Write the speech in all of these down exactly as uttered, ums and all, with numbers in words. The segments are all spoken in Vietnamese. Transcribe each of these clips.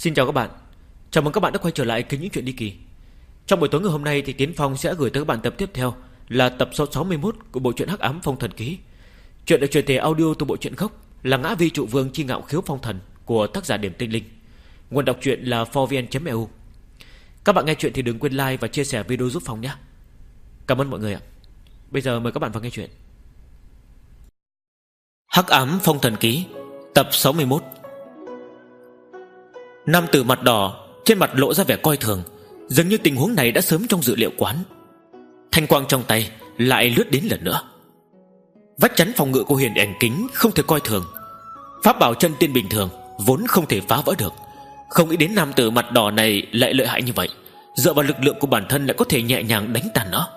Xin chào các bạn. Chào mừng các bạn đã quay trở lại kênh Những Chuyện Ly Kỳ. Trong buổi tối ngày hôm nay thì Tiến Phong sẽ gửi tới các bạn tập tiếp theo là tập số sáu mươi mốt của bộ truyện Hắc Ám Phong Thần Ký. Chuyện được truyền thể audio từ bộ truyện gốc là Ngã Vi Trụ Vương Chi Ngạo Khiếu Phong Thần của tác giả Điểm Tinh Linh. Nguồn đọc truyện là four v n chấm e u. Các bạn nghe chuyện thì đừng quên like và chia sẻ video giúp Phong nhé. Cảm ơn mọi người ạ. Bây giờ mời các bạn vào nghe chuyện. Hắc Ám Phong Thần Ký, tập sáu mươi mốt. Nam tử mặt đỏ, trên mặt lộ ra vẻ coi thường, dường như tình huống này đã sớm trong dự liệu quán. Thanh quang trong tay lại lướt đến lần nữa. Vách chắn phòng ngự của Huyền Ảnh Kính không thể coi thường. Pháp bảo chân tiên bình thường vốn không thể phá vỡ được. Không nghĩ đến nam tử mặt đỏ này lại lợi hại như vậy, dựa vào lực lượng của bản thân lại có thể nhẹ nhàng đánh tàn nó.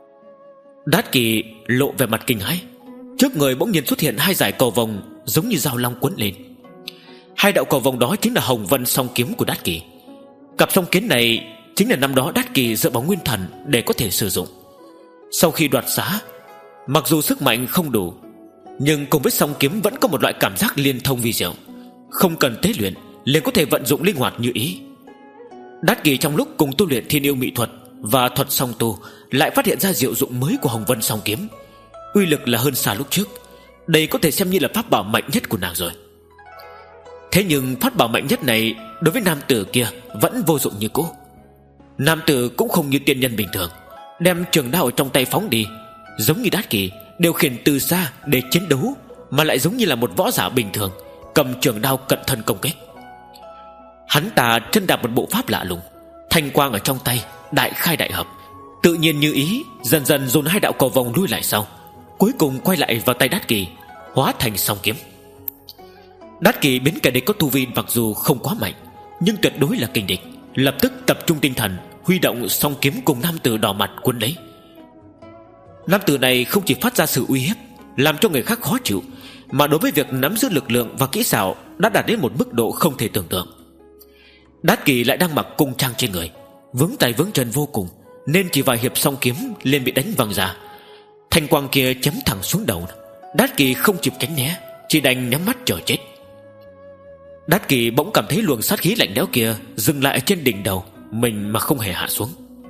Đát Kỳ lộ vẻ mặt kinh hãi. Trước người bỗng nhiên xuất hiện hai dải cầu vồng giống như dao long quấn lên. Hai đạo cầu vồng đó chính là Hồng Vân song kiếm của Đát Kỳ. Cặp song kiếm này chính là năm đó Đát Kỳ dựa vào nguyên thần để có thể sử dụng. Sau khi đoạt xá, mặc dù sức mạnh không đủ, nhưng cùng với song kiếm vẫn có một loại cảm giác liên thông vi diệu. Không cần tế luyện liền có thể vận dụng linh hoạt như ý. Đát Kỳ trong lúc cùng tu luyện thiên yêu mỹ thuật và thuật song tu, lại phát hiện ra diệu dụng mới của Hồng Vân song kiếm. Uy lực là hơn xa lúc trước. Đây có thể xem như là pháp bảo mạnh nhất của nàng rồi. Thế nhưng pháp bảo mạnh nhất này đối với nam tử kia vẫn vô dụng như cũ. Nam tử cũng không như tiên nhân bình thường, đem trường đao ở trong tay phóng đi, giống như Đát Kỳ điều khiển từ xa để chiến đấu, mà lại giống như là một võ giả bình thường cầm trường đao cận thân công kích. Hắn ta chân đạp một bộ pháp lạ lùng, thanh quang ở trong tay đại khai đại hợp, tự nhiên như ý, dần dần dồn hai đạo cầu vồng lui lại sau, cuối cùng quay lại vào tay Đát Kỳ, hóa thành song kiếm. Đát Kỳ biến kẻ địch có tu vi mặc dù không quá mạnh, nhưng tuyệt đối là kình địch, lập tức tập trung tinh thần, huy động song kiếm cùng nam tử đỏ mặt cuốn lấy. Nam tử này không chỉ phát ra sự uy hiếp làm cho người khác khó chịu, mà đối với việc nắm giữ lực lượng và kỹ xảo đã đạt đến một mức độ không thể tưởng tượng. Đát Kỳ lại đang mặc cung trang trên người, vướng tay vướng chân vô cùng, nên chỉ vài hiệp song kiếm liền bị đánh văng ra. Thanh quang kia chém thẳng xuống đầu. Đát Kỳ không kịp tránh né, chỉ đành nhắm mắt chờ chết. Đát Kỳ bỗng cảm thấy luồng sát khí lạnh lẽo kia dừng lại trên đỉnh đầu mình mà không hề hạ xuống.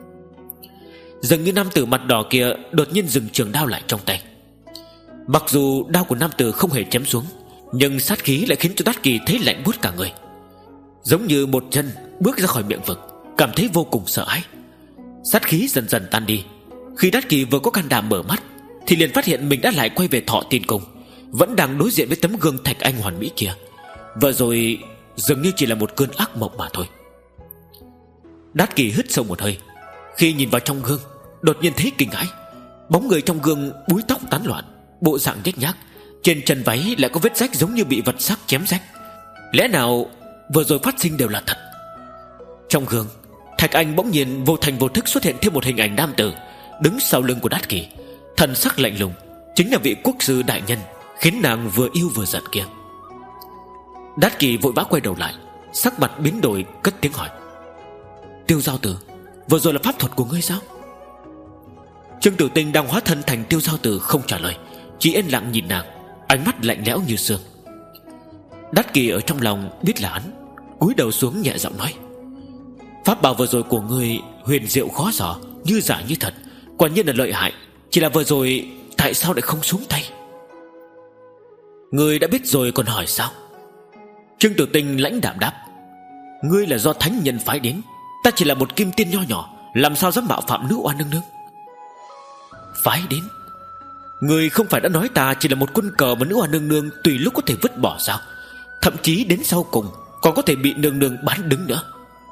Dường như nam tử mặt đỏ kia đột nhiên dừng trường đao lại trong tay. Mặc dù đao của nam tử không hề chém xuống, nhưng sát khí lại khiến cho Đát Kỳ thấy lạnh buốt cả người, giống như một chân bước ra khỏi miệng vực, cảm thấy vô cùng sợ hãi. Sát khí dần dần tan đi. Khi Đát Kỳ vừa có can đảm mở mắt, thì liền phát hiện mình đã lại quay về Thọ Tiên Cung, vẫn đang đối diện với tấm gương thạch anh hoàn mỹ kia. Vừa rồi dường như chỉ là một cơn ác mộng mà thôi. Đát Kỳ hít sâu một hơi. Khi nhìn vào trong gương, đột nhiên thấy kinh hãi. Bóng người trong gương búi tóc tán loạn, bộ dạng nhếch nhác, trên chân váy lại có vết rách giống như bị vật sắc chém rách. Lẽ nào vừa rồi phát sinh đều là thật? Trong gương, thạch anh bỗng nhiên vô thành vô thức xuất hiện thêm một hình ảnh nam tử đứng sau lưng của Đát Kỳ, thần sắc lạnh lùng, chính là vị quốc sư đại nhân khiến nàng vừa yêu vừa giận kia. Đát Kỳ vội vã quay đầu lại, sắc mặt biến đổi, cất tiếng hỏi: Tiêu Giao Tử, vừa rồi là pháp thuật của ngươi sao? Trương Tử Tinh đang hóa thân thành Tiêu Giao Tử không trả lời, chỉ yên lặng nhìn nàng, ánh mắt lạnh lẽo như sương. Đát Kỳ ở trong lòng biết là hắn, cúi đầu xuống nhẹ giọng nói: Pháp bảo vừa rồi của ngươi huyền diệu khó dò, như giả như thật, quả nhiên là lợi hại. Chỉ là vừa rồi tại sao lại không xuống tay? Ngươi đã biết rồi còn hỏi sao? Trương Tử Tinh lãnh đạm đáp: Ngươi là do thánh nhân phái đến, ta chỉ là một kim tiên nho nhỏ, làm sao dám mạo phạm nữ oan nương nương? Phái đến? Ngươi không phải đã nói ta chỉ là một quân cờ mà nữ oan nương nương tùy lúc có thể vứt bỏ sao? Thậm chí đến sau cùng còn có thể bị nương nương bán đứng nữa.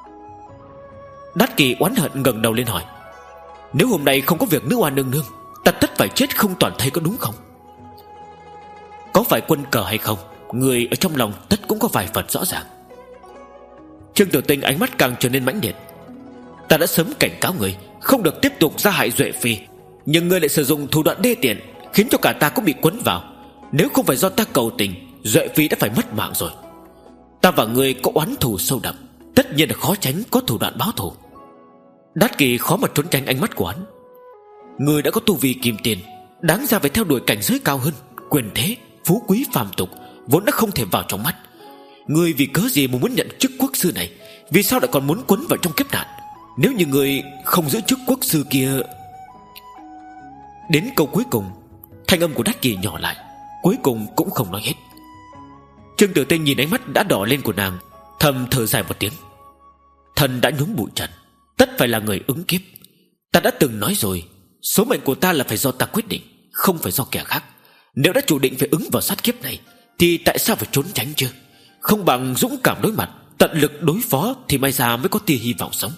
Đát Kỳ oán hận ngẩng đầu lên hỏi: Nếu hôm nay không có việc nữ oan nương nương, ta tất phải chết không toàn thây, có đúng không? Có phải quân cờ hay không, người ở trong lòng tất cũng có vài phần rõ ràng. Trương Tử Tinh ánh mắt càng trở nên mãnh liệt: Ta đã sớm cảnh cáo người không được tiếp tục ra hại Duệ Phi, nhưng ngươi lại sử dụng thủ đoạn đê tiện, khiến cho cả ta cũng bị quấn vào. Nếu không phải do ta cầu tình, Duệ Phi đã phải mất mạng rồi. Ta và ngươi có oán thù sâu đậm, tất nhiên là khó tránh có thủ đoạn báo thù. Đát Kỳ khó mà trốn tránh ánh mắt của hắn. Ngươi đã có tu vi kim tiền, đáng ra phải theo đuổi cảnh giới cao hơn. Quyền thế, phú quý phàm tục vốn đã không thể vào trong mắt. Ngươi vì cớ gì mà muốn nhận chức quốc sư này, vì sao lại còn muốn quấn vào trong kiếp nạn? Nếu như người không giữ chức quốc sư kia. Đến câu cuối cùng, thanh âm của Đát Kỳ nhỏ lại, cuối cùng cũng không nói hết. Trương Tử Tinh nhìn ánh mắt đã đỏ lên của nàng, thầm thở dài một tiếng. Thần đã nhúng bụi trần, tất phải là người ứng kiếp. Ta đã từng nói rồi, số mệnh của ta là phải do ta quyết định, không phải do kẻ khác. Nếu đã chủ định phải ứng vào sát kiếp này, thì tại sao phải trốn tránh chứ? Không bằng dũng cảm đối mặt, tận lực đối phó, thì may ra mới có tia hy vọng sống.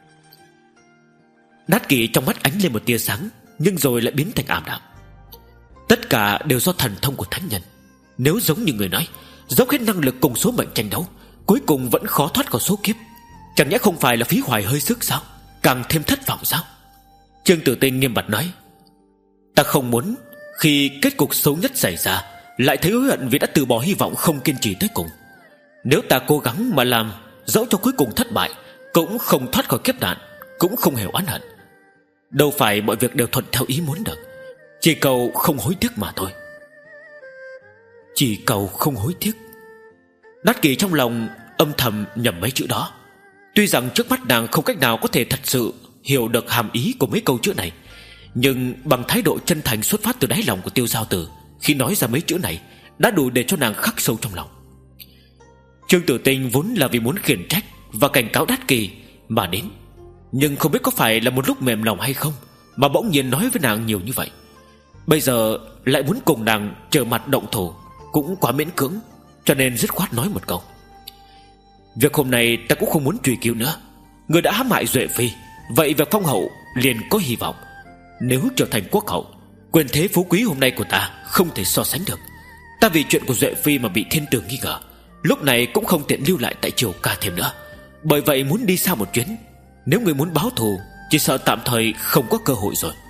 Đát Kỳ trong mắt ánh lên một tia sáng, nhưng rồi lại biến thành ảm đạm. Tất cả đều do thần thông của thánh nhân. Nếu giống như người nói, dốc hết năng lực cùng số mệnh tranh đấu, cuối cùng vẫn khó thoát khỏi số kiếp, chẳng nhẽ không phải là phí hoài hơi sức sao? Càng thêm thất vọng sao? Trương Tử Tinh nghiêm mặt nói, ta không muốn khi kết cục xấu nhất xảy ra lại thấy hối hận vì đã từ bỏ hy vọng, không kiên trì tới cùng. Nếu ta cố gắng mà làm, dẫu cho cuối cùng thất bại, cũng không thoát khỏi kiếp nạn, cũng không hề oán hận. Đâu phải mọi việc đều thuận theo ý muốn được, chỉ cầu không hối tiếc mà thôi. Chỉ cầu không hối tiếc. Đát Kỳ trong lòng âm thầm nhầm mấy chữ đó. Tuy rằng trước mắt nàng không cách nào có thể thật sự hiểu được hàm ý của mấy câu chữ này, nhưng bằng thái độ chân thành xuất phát từ đáy lòng của Tiêu Giao Tử, khi nói ra mấy chữ này đã đủ để cho nàng khắc sâu trong lòng. Trương Tử Tinh vốn là vì muốn khiển trách và cảnh cáo Đát Kỳ mà đến, nhưng không biết có phải là một lúc mềm lòng hay không mà bỗng nhiên nói với nàng nhiều như vậy. Bây giờ lại muốn cùng nàng trở mặt động thủ cũng quá miễn cưỡng, cho nên dứt khoát nói một câu: việc hôm nay ta cũng không muốn truy cứu nữa. Người đã hãm hại Duệ Phi, vậy việc phong hậu liền có hy vọng. Nếu trở thành quốc hậu, quyền thế phú quý hôm nay của ta không thể so sánh được. Ta vì chuyện của Duệ Phi mà bị thiên tử nghi ngờ, lúc này cũng không tiện lưu lại tại Triều Ca thêm nữa, bởi vậy muốn đi xa một chuyến. Nếu người muốn báo thù, chỉ sợ tạm thời không có cơ hội rồi.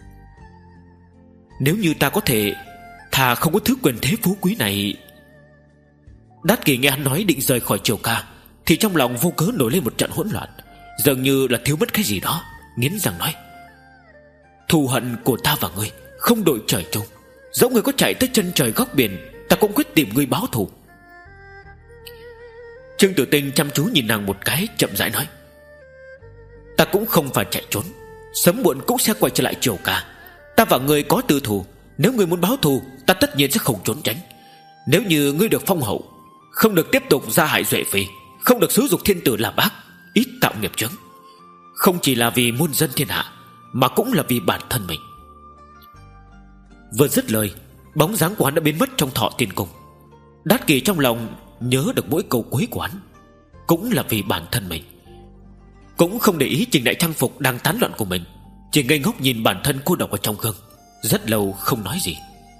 Nếu như ta có thể thà không có thứ quyền thế phú quý này. Đát Kỳ nghe hắn nói định rời khỏi Triều Ca thì trong lòng vô cớ nổi lên một trận hỗn loạn, dường như là thiếu mất cái gì đó, nghiến răng nói: thù hận của ta và ngươi không đội trời chung, dẫu người có chạy tới chân trời góc biển, ta cũng quyết tìm ngươi báo thù. Trương Tử Tinh chăm chú nhìn nàng một cái, chậm rãi nói: ta cũng không phải chạy trốn, sớm muộn cũng sẽ quay trở lại Triều Ca. Ta và ngươi có tư thù, nếu ngươi muốn báo thù, ta tất nhiên sẽ không trốn tránh. Nếu như ngươi được phong hậu, không được tiếp tục gia hại Duệ Phi, không được xúi dục thiên tử làm ác, ít tạo nghiệp chướng, không chỉ là vì muôn dân thiên hạ, mà cũng là vì bản thân mình. Vừa dứt lời, bóng dáng của hắn đã biến mất trong Thọ Tiên Cung. Đát Kỳ trong lòng nhớ được mỗi câu cuối của hắn, cũng là vì bản thân mình. Cũng không để ý Trình Đại trang phục đang tán loạn của mình, chỉ ngây ngốc nhìn bản thân cô độc ở trong gương, rất lâu không nói gì.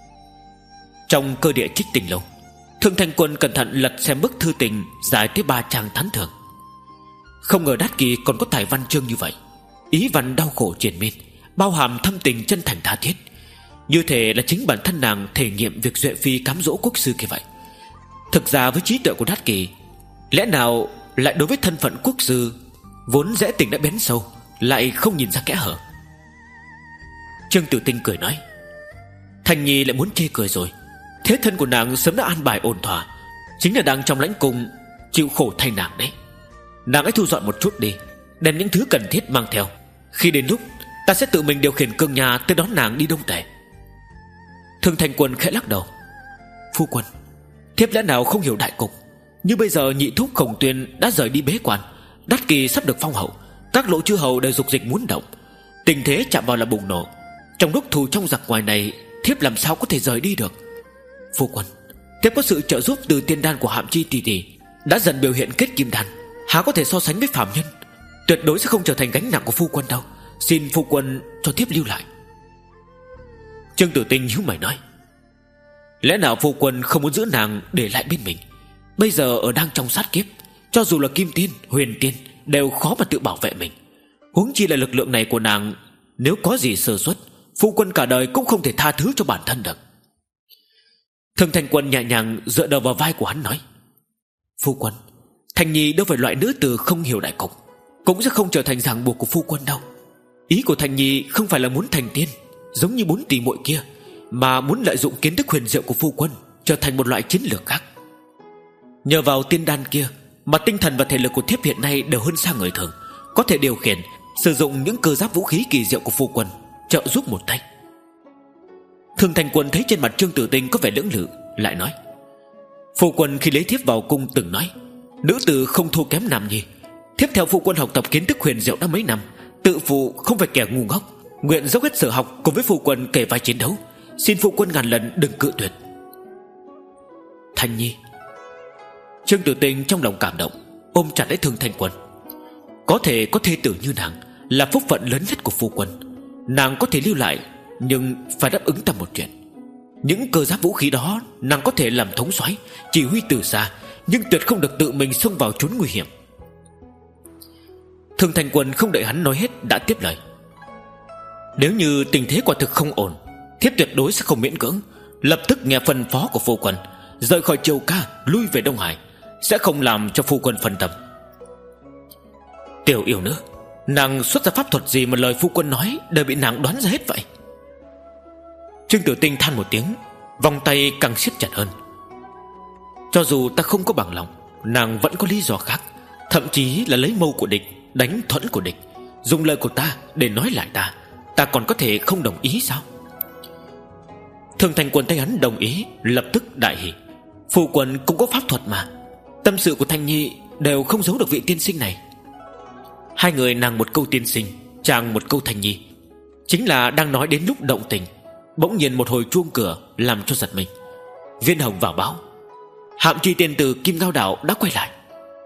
Trong cơ địa Trích Tình Lâu, Thương Thanh Quân cẩn thận lật xem bức thư tình dài tới ba trang thán thưởng. Không ngờ Đát Kỳ còn có tài văn chương như vậy, ý văn đau khổ triền miên, bao hàm thâm tình chân thành tha thiết, như thể là chính bản thân nàng thể nghiệm việc Duệ Phi cám dỗ quốc sư kia vậy. Thực ra với trí tuệ của Đát Kỳ, lẽ nào lại đối với thân phận quốc sư vốn dễ tình đã bén sâu, lại không nhìn ra kẽ hở. Trương Tử Tinh cười nói: Thành Nhi lại muốn chê cười rồi. Thế thân của nàng sớm đã an bài ổn thỏa, chính là đang trong lãnh cung chịu khổ thay nàng đấy. Nàng hãy thu dọn một chút đi, đem những thứ cần thiết mang theo. Khi đến lúc, ta sẽ tự mình điều khiển cương nhà tới đón nàng đi Đông Tề. Thương Thanh Quân khẽ lắc đầu: Phu quân, thiếp lẽ nào không hiểu đại cục. Như bây giờ nhị thúc Khổng Tuyên đã rời đi bế quan, Đát Kỳ sắp được phong hậu, các lộ chư hầu đều dục dịch muốn động, tình thế chạm vào là bùng nổ. Trong lúc thù trong giặc ngoài này, thiếp làm sao có thể rời đi được. Phu quân, thiếp có sự trợ giúp từ tiên đan của Hạm Chi tỷ tỷ, đã dần biểu hiện kết kim đan, há có thể so sánh với phàm nhân. Tuyệt đối sẽ không trở thành gánh nặng của phu quân đâu. Xin phu quân cho thiếp lưu lại. Trương Tử Tinh nhíu mày nói: Lẽ nào phu quân không muốn giữ nàng để lại bên mình? Bây giờ ở đang trong sát kiếp, cho dù là Kim Tiên, Huyền Tiên đều khó mà tự bảo vệ mình, huống chi là lực lượng này của nàng. Nếu có gì sơ suất, phu quân cả đời cũng không thể tha thứ cho bản thân được. Thương Thanh Quân nhẹ nhàng dựa đầu vào vai của hắn nói: Phu quân, Thành Nhi đâu phải loại nữ tử không hiểu đại cục, cũng sẽ không trở thành ràng buộc của phu quân đâu. Ý của Thành Nhi không phải là muốn thành tiên giống như bốn tỷ muội kia, mà muốn lợi dụng kiến thức huyền diệu của phu quân trở thành một loại chiến lược khác. Nhờ vào tiên đan kia, mà tinh thần và thể lực của thiếp hiện nay đều hơn xa người thường, có thể điều khiển, sử dụng những cơ giáp vũ khí kỳ diệu của phu quân trợ giúp một tay. Thương Thành Quân thấy trên mặt Trương Tử Tinh có vẻ lưỡng lự, lại nói: Phu quân khi lấy thiếp vào cung từng nói nữ tử không thua kém nam nhi. Thiếp theo phu quân học tập kiến thức huyền diệu đã mấy năm, tự phụ không phải kẻ ngu ngốc, nguyện dốc hết sở học cùng với phu quân kề vai chiến đấu. Xin phu quân ngàn lần đừng cự tuyệt. Thanh nhi. Trương Tử Tinh trong lòng cảm động, ôm chặt lấy Thương Thanh Quân. Có thể có thê tử như nàng là phúc phận lớn nhất của phu quân. Nàng có thể lưu lại, nhưng phải đáp ứng ta một chuyện. Những cơ giáp vũ khí đó nàng có thể làm thống soái, chỉ huy từ xa, nhưng tuyệt không được tự mình xông vào trốn nguy hiểm. Thương Thanh Quân không đợi hắn nói hết đã tiếp lời: Nếu như tình thế quả thực không ổn, thiếp tuyệt đối sẽ không miễn cưỡng, lập tức nghe phân phó của phu quân, rời khỏi Triều Ca, lui về Đông Hải, sẽ không làm cho phu quân phân tâm. Tiểu yêu nữ, nàng xuất ra pháp thuật gì mà lời phu quân nói đều bị nàng đoán ra hết vậy? Trương Tử Tinh than một tiếng, vòng tay càng siết chặt hơn. Cho dù ta không có bằng lòng, nàng vẫn có lý do khác, thậm chí là lấy mâu của địch, đánh thuẫn của địch, dùng lời của ta để nói lại ta. Ta còn có thể không đồng ý sao? Thường Thành Quân thấy hắn đồng ý, lập tức đại hỉ. Phu quân cũng có pháp thuật mà. Tâm sự của Thanh Nhi đều không giấu được vị tiên sinh này. Hai người nàng một câu tiên sinh, chàng một câu Thanh Nhi, chính là đang nói đến lúc động tình. Bỗng nhiên một hồi chuông cửa làm cho giật mình. Viên Hồng vào báo Hạm Chi Tiên từ Kim Ngao Đảo đã quay lại.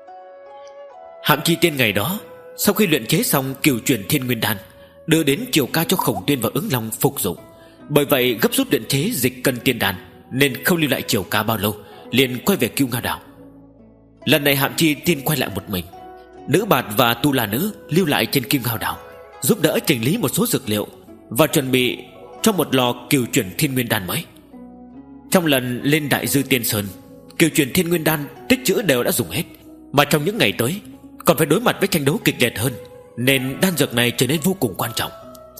Hạm Chi Tiên ngày đó sau khi luyện chế xong Cửu Chuyển Thiên Nguyên Đan, đưa đến Triều Ca cho Khổng Tuyên và Ứng Long phục dụng. Bởi vậy gấp rút luyện chế Dịch Cân Tiên Đan, nên không lưu lại Triều Ca bao lâu, liền quay về Kim Ngao Đảo. Lần này Hạm Chi Tiên quay lại một mình. Nữ Bạt và Tu La Nữ lưu lại trên Kim Ngao Đảo, giúp đỡ chỉnh lý một số dược liệu và chuẩn bị cho một lò Cửu Chuyển Thiên Nguyên Đan mới. Trong lần lên Đại Dư Tiên Sơn, Cửu Chuyển Thiên Nguyên Đan tích trữ đều đã dùng hết, mà trong những ngày tới còn phải đối mặt với tranh đấu kịch liệt hơn, nên đan dược này trở nên vô cùng quan trọng.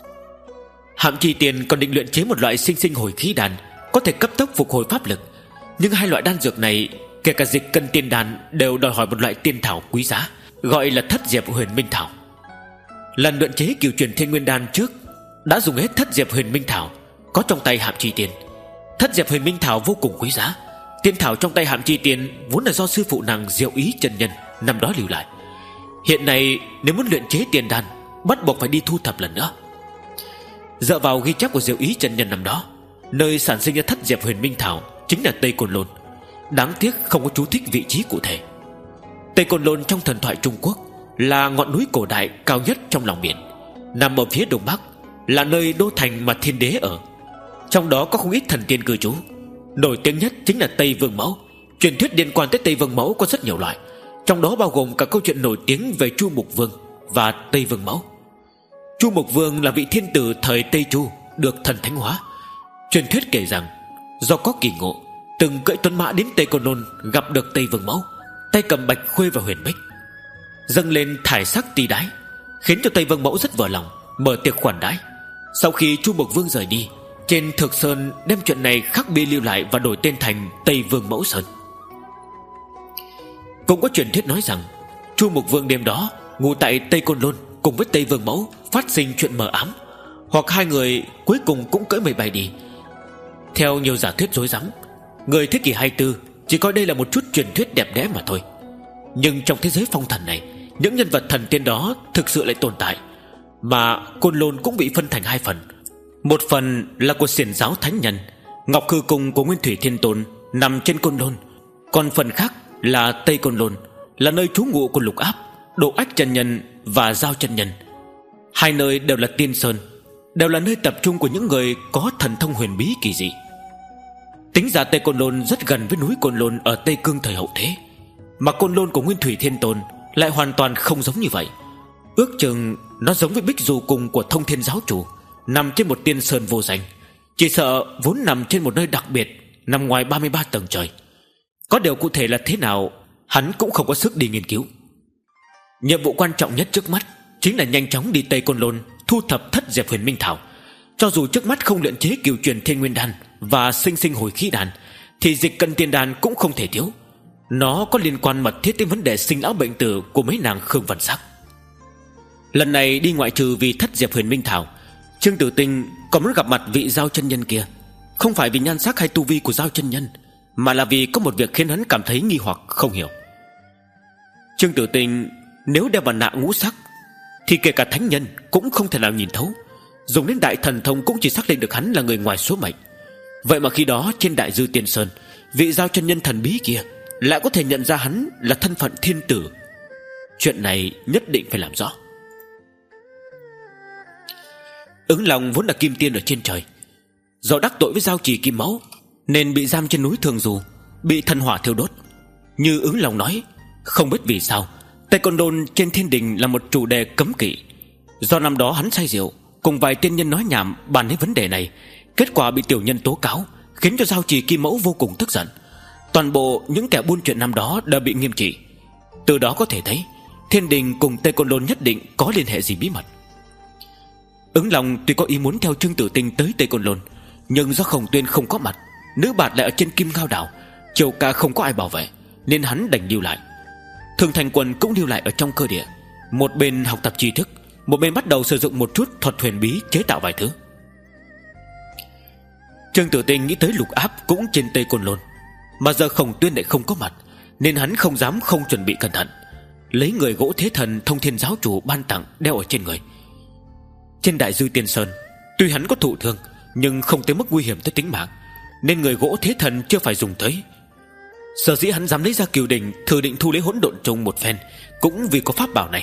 Hạm Chi Tiên còn định luyện chế một loại sinh sinh hồi khí đan, có thể cấp tốc phục hồi pháp lực. Nhưng hai loại đan dược này, kể cả Dịch Cân Tiên Đan, đều đòi hỏi một loại tiên thảo quý giá, gọi là Thất Diệp Huyền Minh Thảo. Lần luyện chế Cửu Chuyển Thiên Nguyên Đan trước đã dùng hết Thất Diệp Huyền Minh Thảo có trong tay Hạm Chi Tiên. Thất Diệp Huyền Minh Thảo vô cùng quý giá. Tiên thảo trong tay Hạm Chi Tiên vốn là do sư phụ nàng Diệu Ý chân nhân năm đó lưu lại. Hiện nay nếu muốn luyện chế tiên đan, bắt buộc phải đi thu thập lần nữa. Dựa vào ghi chép của Diệu Ý chân nhân năm đó, nơi sản sinh ra Thất Diệp Huyền Minh Thảo chính là Tây Côn Lôn. Đáng tiếc không có chú thích vị trí cụ thể. Tây Côn Lôn trong thần thoại Trung Quốc là ngọn núi cổ đại cao nhất trong lòng biển, nằm ở phía đông bắc, là nơi đô thành mà thiên đế ở. Trong đó có không ít thần tiên cư trú. Nổi tiếng nhất chính là Tây Vương Mẫu. Truyền thuyết liên quan tới Tây Vương Mẫu có rất nhiều loại, trong đó bao gồm cả câu chuyện nổi tiếng về Chu Mục Vương và Tây Vương Mẫu. Chu Mục Vương là vị thiên tử thời Tây Chu, được thần thánh hóa. Truyền thuyết kể rằng do có kỳ ngộ, từng cưỡi tuấn mã đến Tây Côn Lôn, gặp được Tây Vương Mẫu, tay cầm bạch khuê và huyền bích, dâng lên thải sắc ti đái, khiến cho Tây Vương Mẫu rất vừa lòng, mở tiệc khoản đãi. Sau khi Chu Mục Vương rời đi, trên Thực Sơn đem chuyện này khắc bia lưu lại và đổi tên thành Tây Vương Mẫu Sơn. Cũng có truyền thuyết nói rằng Chu Mục Vương đêm đó ngủ tại Tây Côn Lôn cùng với Tây Vương Mẫu, phát sinh chuyện mờ ám, hoặc hai người cuối cùng cũng cưỡi mây bay đi. Theo nhiều giả thuyết rối rắm, người thế kỷ hai mươi tư chỉ coi đây là một chút truyền thuyết đẹp đẽ mà thôi. Nhưng trong thế giới phong thần này, những nhân vật thần tiên đó thực sự lại tồn tại. Mà Côn Lôn cũng bị phân thành hai phần. Một phần là của Xiển Giáo Thánh Nhân, Ngọc Hư Cung của Nguyên Thủy Thiên Tôn nằm trên Côn Lôn. Còn phần khác là Tây Côn Lôn, là nơi trú ngụ của Lục Áp, Độ Ách Chân Nhân và Giao Chân Nhân. Hai nơi đều là tiên sơn, đều là nơi tập trung của những người có thần thông huyền bí kỳ dị. Tính ra Tây Côn Lôn rất gần với núi Côn Lôn ở Tây Cương thời hậu thế, mà Côn Lôn của Nguyên Thủy Thiên Tôn lại hoàn toàn không giống như vậy. Ước chừng nó giống với Bích Du Cung của Thông Thiên Giáo Chủ, nằm trên một tiên sơn vô danh. Chỉ sợ vốn nằm trên một nơi đặc biệt, nằm ngoài ba mươi ba tầng trời. Có điều cụ thể là thế nào, hắn cũng không có sức đi nghiên cứu. Nhiệm vụ quan trọng nhất trước mắt chính là nhanh chóng đi Tây Côn Lôn, thu thập Thất Diệp Huyền Minh Thảo. Cho dù trước mắt không luyện chế Cửu Chuyển Thiên Nguyên Đan và sinh sinh hồi khí đan, thì Dịch Cân Tiên Đan cũng không thể thiếu. Nó có liên quan mật thiết đến vấn đề sinh lão bệnh tử của mấy nàng Khương Văn Sắc. Lần này đi ngoại trừ vì thất Diệp Huyền Minh Thảo, Trương Tử Tinh còn muốn gặp mặt vị Giao chân nhân kia. Không phải vì nhan sắc hay tu vi của Giao chân nhân, mà là vì có một việc khiến hắn cảm thấy nghi hoặc không hiểu. Trương Tử Tinh nếu đeo mặt nạ ngũ sắc thì kể cả thánh nhân cũng không thể nào nhìn thấu. Dùng đến đại thần thông cũng chỉ xác định được hắn là người ngoài số mệnh. Vậy mà khi đó trên Đại Dư Tiên Sơn, vị Giao chân nhân thần bí kia lại có thể nhận ra hắn là thân phận thiên tử. Chuyện này nhất định phải làm rõ. Ứng Long vốn là kim tiên ở trên trời, do đắc tội với Giao Trì Kim Mẫu nên bị giam trên núi Thường Dù, bị thần hỏa thiêu đốt. Như Ứng Long nói, không biết vì sao Tây Côn Lôn trên thiên đình là một chủ đề cấm kỵ. Do năm đó hắn say rượu cùng vài tiên nhân nói nhảm bàn đến vấn đề này, kết quả bị tiểu nhân tố cáo, khiến cho Giao Trì Kim Mẫu vô cùng tức giận. Toàn bộ những kẻ buôn chuyện năm đó đều bị nghiêm trị. Từ đó có thể thấy thiên đình cùng Tây Côn Lôn nhất định có liên hệ gì bí mật. Ứng Long tuy có ý muốn theo Trương Tử Tinh tới Tây Côn Lôn, nhưng do Khổng Tuyên không có mặt, nữ bạt lại ở trên Kim Ngao Đảo, triều ca không có ai bảo vệ, nên hắn đành lưu lại. Thường Thành Quân cũng lưu lại ở trong cơ địa, một bên học tập tri thức, một bên bắt đầu sử dụng một chút thuật huyền bí chế tạo vài thứ. Trương Tử Tinh nghĩ tới Lục Áp cũng trên Tây Côn Lôn, mà giờ Khổng Tuyên lại không có mặt, nên hắn không dám không chuẩn bị cẩn thận, lấy người gỗ thế thần Thông Thiên giáo chủ ban tặng đeo ở trên người. Trên Đại Dư Tiên Sơn, tuy hắn có thụ thương nhưng không tới mức nguy hiểm tới tính mạng, nên người gỗ thế thần chưa phải dùng tới. Sở dĩ hắn dám lấy ra Cửu Đỉnh thử định thu lấy hỗn độn trùng một phen, cũng vì có pháp bảo này.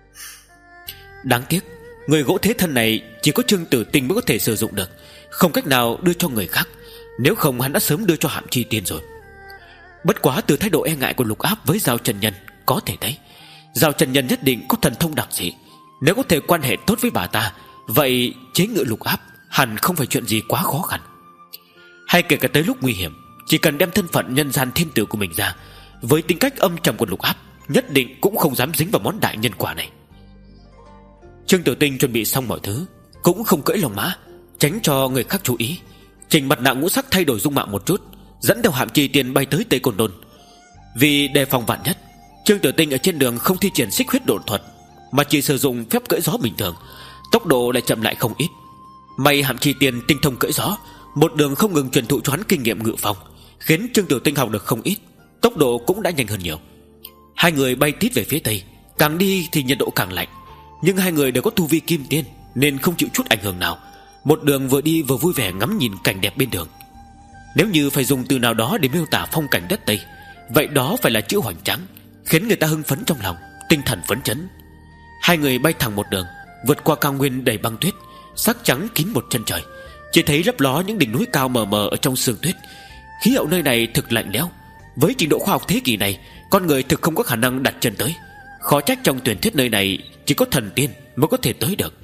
Đáng tiếc người gỗ thế thần này chỉ có Trương Tử Tinh mới có thể sử dụng được, không cách nào đưa cho người khác, nếu không hắn đã sớm đưa cho Hạm Chi Tiên rồi. Bất quá từ thái độ e ngại của Lục Áp với Giao Trần Nhân có thể thấy Giao Trần Nhân nhất định có thần thông đặc dị. Nếu có thể quan hệ tốt với bà ta, vậy chế ngự Lục Áp hẳn không phải chuyện gì quá khó khăn. Hay kể cả tới lúc nguy hiểm, chỉ cần đem thân phận nhân gian thiên tử của mình ra, với tính cách âm trầm của Lục Áp, nhất định cũng không dám dính vào món đại nhân quả này. Trương Tử Tinh chuẩn bị xong mọi thứ, cũng không cưỡi lòng mã, tránh cho người khác chú ý, chỉnh mặt nạ ngũ sắc thay đổi dung mạo một chút, dẫn theo Hạm Chi Tiên bay tới Tây Côn Lôn. Vì đề phòng vạn nhất, Trương Tử Tinh ở trên đường không thi triển xích huyết độn thuật, mà chỉ sử dụng phép cưỡi gió bình thường, tốc độ lại chậm lại không ít. May Hạm Chi Tiên tinh thông cưỡi gió, một đường không ngừng truyền thụ cho hắn kinh nghiệm ngự phong, khiến Trương Tử Tinh học được không ít, tốc độ cũng đã nhanh hơn nhiều. Hai người bay tít về phía tây, càng đi thì nhiệt độ càng lạnh, nhưng hai người đều có tu vi kim tiên nên không chịu chút ảnh hưởng nào. Một đường vừa đi vừa vui vẻ ngắm nhìn cảnh đẹp bên đường. Nếu như phải dùng từ nào đó để miêu tả phong cảnh đất Tây, vậy đó phải là chữ hoành tráng, khiến người ta hưng phấn trong lòng, tinh thần phấn chấn. Hai người bay thẳng một đường, vượt qua cao nguyên đầy băng tuyết, sắc trắng kín một chân trời, chỉ thấy lấp ló những đỉnh núi cao mờ mờ ở trong sương tuyết. Khí hậu nơi này thực lạnh lẽo, với trình độ khoa học thế kỷ này, con người thực không có khả năng đặt chân tới. Khó trách trong truyền thuyết nơi này chỉ có thần tiên mới có thể tới được.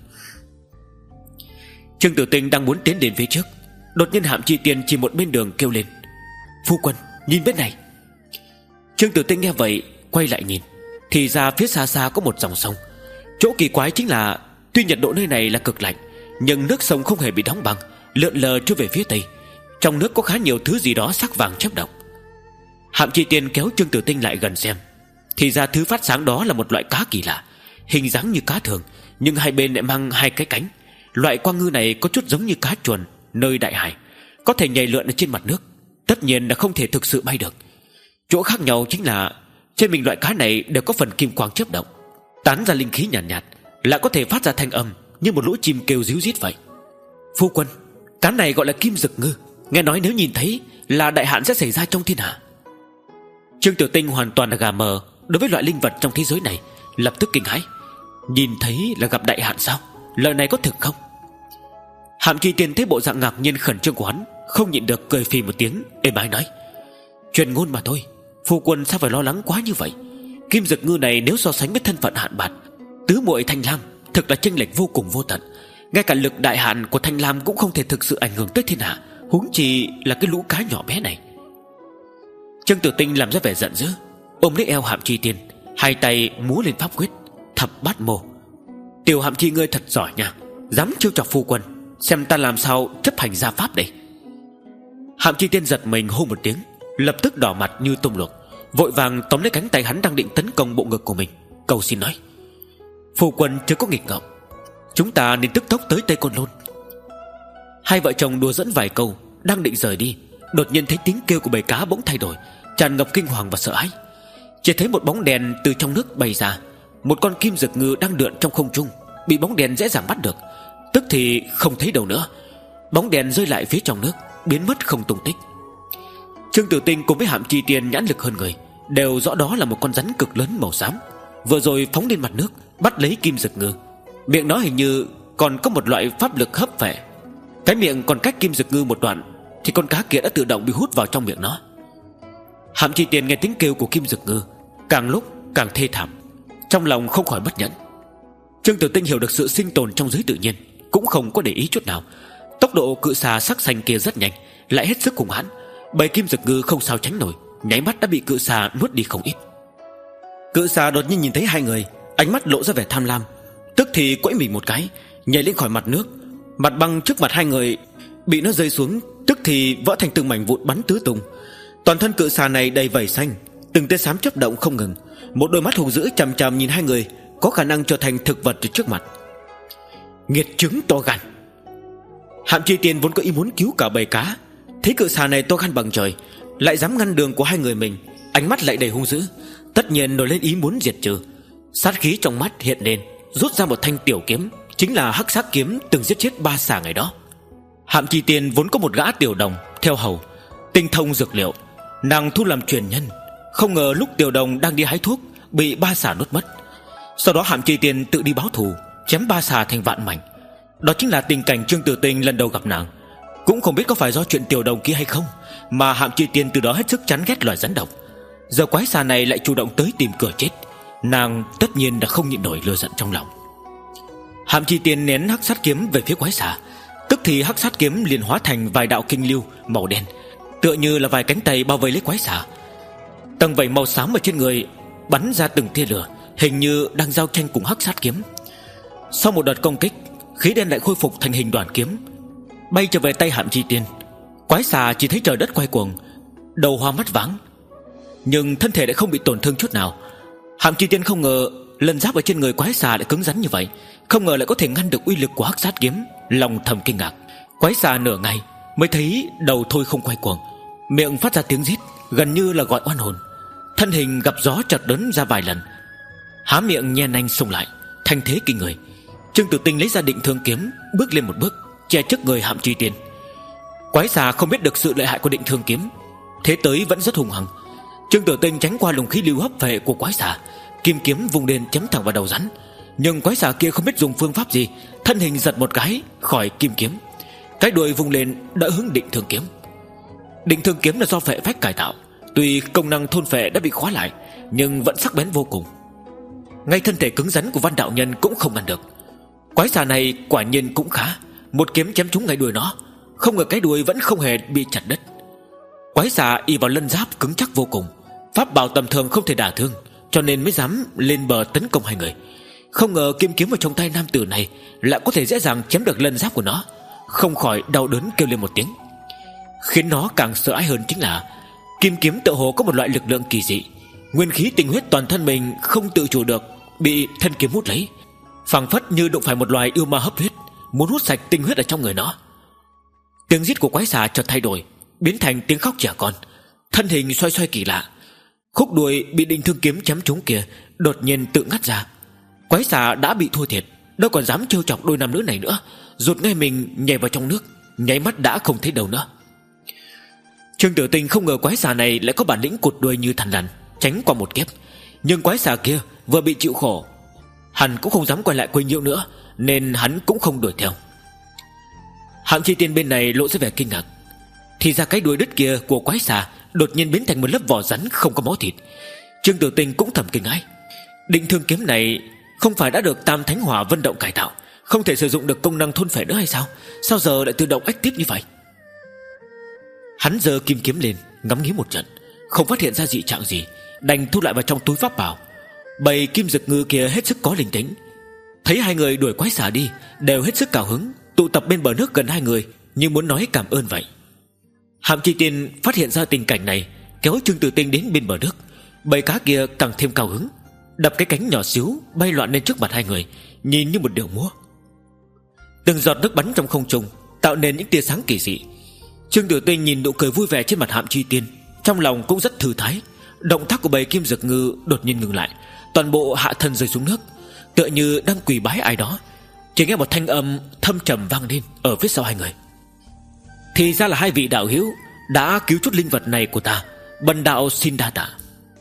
Trương Tử Tinh đang muốn tiến đến phía trước, đột nhiên Hạm Chi Tiên chỉ một bên đường kêu lên: "Phu quân, nhìn bên này." Trương Tử Tinh nghe vậy quay lại nhìn, thì ra phía xa xa có một dòng sông. Chỗ kỳ quái chính là tuy nhiệt độ nơi này là cực lạnh, nhưng nước sông không hề bị đóng băng, lượn lờ trôi về phía tây. Trong nước có khá nhiều thứ gì đó sắc vàng chớp động. Hạm Chi Tiên kéo Trương Tử Tinh lại gần xem, thì ra thứ phát sáng đó là một loại cá kỳ lạ, hình dáng như cá thường, nhưng hai bên lại mang hai cái cánh. Loại quang ngư này có chút giống như cá chuồn nơi đại hải, có thể nhảy lượn ở trên mặt nước, tất nhiên là không thể thực sự bay được. Chỗ khác nhau chính là trên mình loại cá này đều có phần kim quang chớp động, tán ra linh khí nhàn nhạt, nhạt, lại có thể phát ra thanh âm như một lũ chim kêu ríu rít vậy. "Phu quân, cá này gọi là kim dực ngư, nghe nói nếu nhìn thấy là đại hạn sẽ xảy ra trong thiên hạ." Trương Tử Tinh hoàn toàn là gà mờ đối với loại linh vật trong thế giới này, lập tức kinh hãi. Nhìn thấy là gặp đại hạn sao? Lời này có thực không? Hạm Chi Tiên thấy bộ dạng ngạc nhiên khẩn trương của hắn, không nhịn được cười phì một tiếng, êm ái nói: "Truyền ngôn mà thôi, phu quân sao phải lo lắng quá như vậy? Kim dực ngư này nếu so sánh với thân phận Hạn Bạt, tứ muội Thanh Lam, thực là chênh lệch vô cùng vô tận. Ngay cả lực đại hạn của Thanh Lam cũng không thể thực sự ảnh hưởng tới thiên hạ, huống chi là cái lũ cá nhỏ bé này." Trương Tử Tinh làm ra vẻ giận dữ, ôm lấy eo Hạm Chi Tiên, hai tay múa lên pháp quyết thập bát mô. "Tiểu Hạm Chi ngươi thật giỏi nha, dám chiêu chọc phu quân, xem ta làm sao chấp hành gia pháp đây." Hạm Chi Tiên giật mình hô một tiếng, lập tức đỏ mặt như tôm luộc, vội vàng tóm lấy cánh tay hắn đang định tấn công bộ ngực của mình, cầu xin nói: "Phu quân chưa có nghịch ngợm, chúng ta nên tức tốc tới Tây Côn Lôn." Hai vợ chồng đùa dẫn vài câu, đang định rời đi, đột nhiên thấy tiếng kêu của bầy cá bỗng thay đổi, tràn ngập kinh hoàng và sợ hãi. Chỉ thấy một bóng đèn từ trong nước bay ra. Một con kim dực ngư đang lượn trong không trung, bị bóng đèn dễ dàng bắt được, tức thì không thấy đâu nữa. Bóng đèn rơi lại phía trong nước, biến mất không tung tích. Trương Tử Tinh cùng với Hạm Chi Tiên nhãn lực hơn người, đều rõ đó là một con rắn cực lớn màu xám, vừa rồi phóng lên mặt nước, bắt lấy kim dực ngư. Miệng nó hình như còn có một loại pháp lực hấp phệ. Cái miệng còn cách kim dực ngư một đoạn, thì con cá kia đã tự động bị hút vào trong miệng nó. Hạm Chi Tiên nghe tiếng kêu của kim dực ngư, càng lúc càng thê thảm, trong lòng không khỏi bất nhẫn. Trương Tử Tinh hiểu được sự sinh tồn trong giới tự nhiên, cũng không có để ý chút nào. Tốc độ cự xà sắc xanh kia rất nhanh, lại hết sức hung hãn. Bầy kim dực ngư không sao tránh nổi, nháy mắt đã bị cự xà nuốt đi không ít. Cự xà đột nhiên nhìn thấy hai người, ánh mắt lộ ra vẻ tham lam, tức thì quẫy mình một cái, nhảy lên khỏi mặt nước. Mặt băng trước mặt hai người bị nó rơi xuống, tức thì vỡ thành từng mảnh vụn bắn tứ tung. Toàn thân cự xà này đầy vảy xanh, từng tia xám chớp động không ngừng, một đôi mắt hung dữ chằm chằm nhìn hai người, có khả năng trở thành thực vật trước mặt. Nghiệt trứng to gan! Hạm Chi Tiên vốn có ý muốn cứu cả bầy cá, thấy cự xà này to gan bằng trời, lại dám ngăn đường của hai người mình, ánh mắt lại đầy hung dữ, tất nhiên nổi lên ý muốn diệt trừ. Sát khí trong mắt hiện lên, rút ra một thanh tiểu kiếm, chính là Hắc Sát kiếm từng giết chết ba xà ngày đó. Hạm Chi Tiên vốn có một gã tiểu đồng theo hầu, tinh thông dược liệu, nàng thu làm truyền nhân. Không ngờ lúc tiểu đồng đang đi hái thuốc, bị ba xà nuốt mất. Sau đó Hạm Chi Tiên tự đi báo thù, chém ba xà thành vạn mảnh. Đó chính là tình cảnh Trương Tử Tinh lần đầu gặp nàng. Cũng không biết có phải do chuyện tiểu đồng kia hay không, mà Hạm Chi Tiên từ đó hết sức chán ghét loài rắn độc. Giờ quái xà này lại chủ động tới tìm cửa chết, nàng tất nhiên đã không nhịn nổi lửa giận trong lòng. Hạm Chi Tiên nén Hắc Sát kiếm về phía quái xà, tức thì Hắc Sát kiếm liền hóa thành vài đạo kinh lưu màu đen, tựa như là vài cánh tay bao vây lấy quái xà. Tầng vảy màu xám ở trên người bắn ra từng tia lửa, hình như đang giao tranh cùng Hắc Sát kiếm. Sau một đợt công kích, khí đen lại khôi phục thành hình đoàn kiếm, bay trở về tay Hạm Chi Tiên. Quái xà chỉ thấy trời đất quay cuồng, đầu hoa mắt váng, nhưng thân thể lại không bị tổn thương chút nào. Hạm Chi Tiên không ngờ lân giáp ở trên người quái xà lại cứng rắn như vậy, không ngờ lại có thể ngăn được uy lực của Hắc Sát kiếm, lòng thầm kinh ngạc. Quái xà nửa ngày mới thấy đầu thôi không quay cuồng, miệng phát ra tiếng rít gần như là gọi oan hồn, thân hình gặp gió chợt đớn ra vài lần, há miệng nhe nanh xông lại, thanh thế kinh người. Trương Tử Tinh lấy ra Định Thương kiếm, bước lên một bước, che trước người Hạm Chi Tiên. Quái xà không biết được sự lợi hại của Định Thương kiếm, thế tới vẫn rất hung hăng. Trương Tử Tinh tránh qua luồng khí lưu hấp phệ của quái xà, kim kiếm vung lên chém thẳng vào đầu rắn. Nhưng quái xà kia không biết dùng phương pháp gì, thân hình giật một cái khỏi kim kiếm, cái đuôi vung lên đỡ hướng Định Thương kiếm. Định Thương kiếm là do phệ phách cải tạo, tuy công năng thôn phệ đã bị khóa lại, nhưng vẫn sắc bén vô cùng. Ngay thân thể cứng rắn của Văn đạo nhân cũng không ngăn được. Quái xà này quả nhiên cũng khá, một kiếm chém trúng ngay đuôi nó, không ngờ cái đuôi vẫn không hề bị chặt đứt. Quái xà y vào lân giáp cứng chắc vô cùng, pháp bảo tầm thường không thể đả thương, cho nên mới dám lên bờ tấn công hai người. Không ngờ kim kiếm ở trong tay nam tử này lại có thể dễ dàng chém được lân giáp của nó, không khỏi đau đớn kêu lên một tiếng. Khiến nó càng sợ hãi hơn chính là kim kiếm tựa hồ có một loại lực lượng kỳ dị, nguyên khí tinh huyết toàn thân mình không tự chủ được bị thân kiếm hút lấy, phảng phất như đụng phải một loài yêu ma hấp huyết, muốn hút sạch tinh huyết ở trong người nó. Tiếng rít của quái xà chợt thay đổi, biến thành tiếng khóc trẻ con, thân hình xoay xoay kỳ lạ. Khúc đuôi bị Định Thương kiếm chém trúng kia đột nhiên tự ngắt ra. Quái xà đã bị thua thiệt, đâu còn dám trêu chọc đôi nam nữ này nữa, rụt ngay mình nhảy vào trong nước, nháy mắt đã không thấy đâu nữa. Trương Tử Tinh không ngờ quái xà này lại có bản lĩnh cụt đuôi như thằn lằn, tránh qua một kiếp. Nhưng quái xà kia vừa bị chịu khổ, hắn cũng không dám quay lại quấy nhiễu nữa, nên hắn cũng không đuổi theo. Hạng Chi Tiên bên này lộ ra vẻ kinh ngạc, thì ra cái đuôi đứt kia của quái xà đột nhiên biến thành một lớp vỏ rắn không có máu thịt. Trương Tử Tinh cũng thầm kinh hãi, Định Thương kiếm này không phải đã được Tam Thánh Hỏa Vân Động cải tạo, không thể sử dụng được công năng thôn phệ nữa hay sao? Sao giờ lại tự động ách tiếp như vậy? Hắn giơ kim kiếm lên ngắm nghía một trận, không phát hiện ra dị trạng gì, đành thu lại vào trong túi pháp bảo. Bầy kim dực ngư kia hết sức có linh tính, thấy hai người đuổi quái xà đi, đều hết sức cao hứng, tụ tập bên bờ nước gần hai người, như muốn nói cảm ơn vậy. Hạm Chi Tiên phát hiện ra tình cảnh này, kéo Trương Tử Tinh đến bên bờ nước, Bầy cá kia càng thêm cao hứng, đập cái cánh nhỏ xíu bay loạn lên trước mặt hai người, nhìn như một điệu múa. Từng giọt nước bắn trong không trung, tạo nên những tia sáng kỳ dị. Trương Tử Tinh nhìn nụ cười vui vẻ trên mặt Hạm Chi Tiên, trong lòng cũng rất thư thái. Động tác của bầy kim dực ngư đột nhiên ngừng lại, toàn bộ hạ thân rơi xuống nước, tựa như đang quỳ bái ai đó. Chỉ nghe một thanh âm thâm trầm vang lên ở phía sau hai người. Thì ra là hai vị đạo hữu đã cứu chút linh vật này của ta, bần đạo xin đa tạ.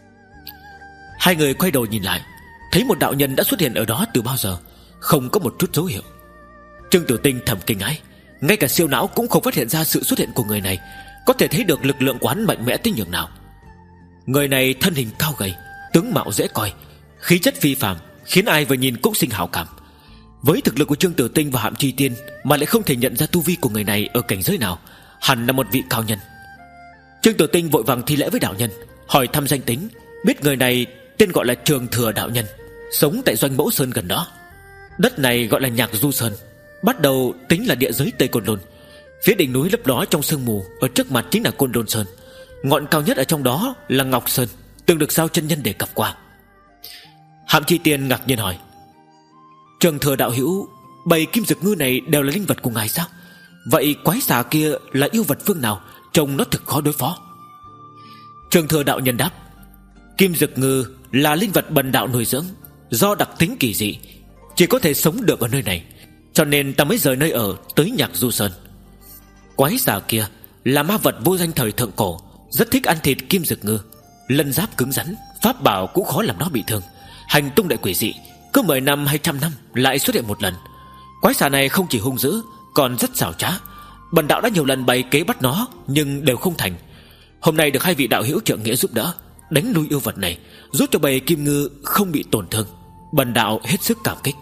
Hai người quay đầu nhìn lại, thấy một đạo nhân đã xuất hiện ở đó từ bao giờ, không có một chút dấu hiệu. Trương Tử Tinh thầm kinh hãi, ngay cả siêu não cũng không phát hiện ra sự xuất hiện của người này, có thể thấy được lực lượng của hắn mạnh mẽ tới nhường nào. Người này thân hình cao gầy, tướng mạo dễ coi, khí chất phi phàm, khiến ai vừa nhìn cũng sinh hảo cảm. Với thực lực của Trương Tử Tinh và Hạm Chi Tiên mà lại không thể nhận ra tu vi của người này ở cảnh giới nào, hẳn là một vị cao nhân. Trương Tử Tinh vội vàng thi lễ với đạo nhân, hỏi thăm danh tính, biết người này tên gọi là Trường Thừa đạo nhân, sống tại Doanh Mẫu Sơn gần đó. Đất này gọi là Nhạc Du Sơn, bắt đầu tính là địa giới Tây Côn Lôn. Phía đỉnh núi lấp ló trong sương mù, ở trước mặt chính là Côn Lôn Sơn. Ngọn cao nhất ở trong đó là Ngọc Sơn, từng được Giao chân nhân đề cập qua. Hạm Chi Tiên ngạc nhiên hỏi: Trường Thừa đạo hữu, bầy kim dực ngư này đều là linh vật của ngài sao? Vậy quái xà kia là yêu vật phương nào, trông nó thực khó đối phó? Trường Thừa đạo nhân đáp: Kim dực ngư là linh vật bần đạo nuôi dưỡng, do đặc tính kỳ dị, chỉ có thể sống được ở nơi này, cho nên ta mới rời nơi ở tới Nhạc Du Sơn. Quái xà kia là ma vật vô danh thời thượng cổ, rất thích ăn thịt kim dực ngư, lân giáp cứng rắn, pháp bảo cũng khó làm nó bị thương, hành tung đại quỷ dị, cứ mười năm hay trăm năm lại xuất hiện một lần. Quái xà này không chỉ hung dữ, còn rất xảo trá. Bần đạo đã nhiều lần bày kế bắt nó, nhưng đều không thành. Hôm nay được hai vị đạo hữu trợ nghĩa giúp đỡ, đánh lui yêu vật này, giúp cho bầy kim ngư không bị tổn thương, bần đạo hết sức cảm kích.